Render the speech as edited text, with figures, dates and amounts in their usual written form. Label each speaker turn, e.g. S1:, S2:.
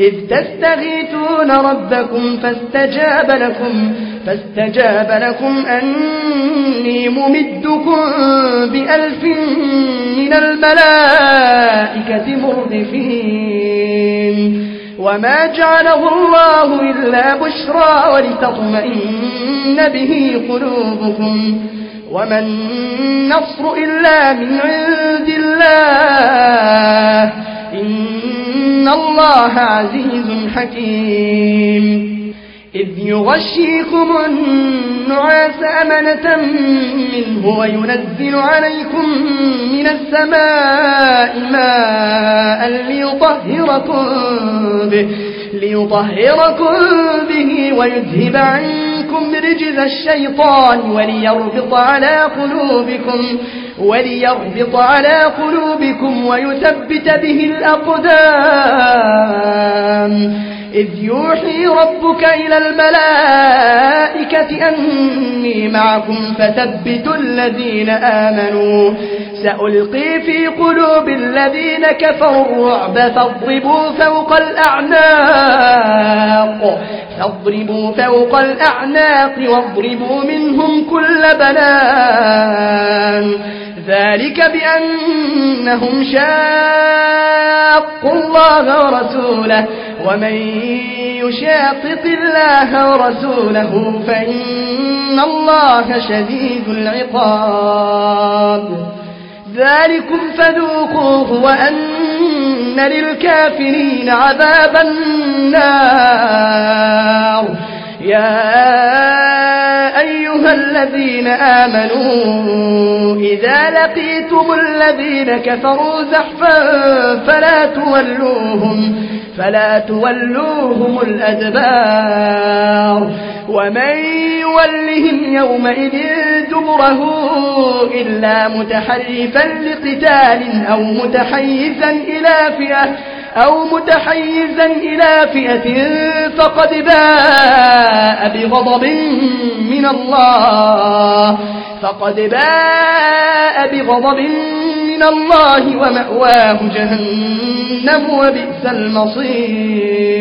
S1: إذ تستغيثون ربكم فاستجاب لكم أني ممدكم ب1000 من الملائكة مردفين وما جعله الله إلا بشرى ولتطمئن به قلوبكم وما النصر إلا من عند الله إن الله عزيز حكيم إذ يغشيكم النعاس أمنة منه وينزل عليكم من السماء ماء ليطهركم به ويذهب عنكم رجز الشيطان وليربط على قلوبكم ويثبت به الأقدام إذ يوحي ربك إلى الملائكة أني معكم فثبتوا الذين آمنوا سألقي في قلوب الذين كفروا الرعب فاضربوا فوق الأعناق واضربوا منهم كل بنان ذلك بأنهم شاقوا الله ورسوله ومن يشاقق الله ورسوله فإن الله شديد العقاب ذلكم فذوقوه وأن للكافرين عذاب النار يا أيها الذين آمنوا إذا لقيتم الذين كفروا زحفا فلا تولوهم الأدبار ومن يولهم يومئذ دبره إلا متحرفا لقتال أو متحيزا إلى فئة فقد باء بغضب من الله ومأواه جهنم وبئس المصير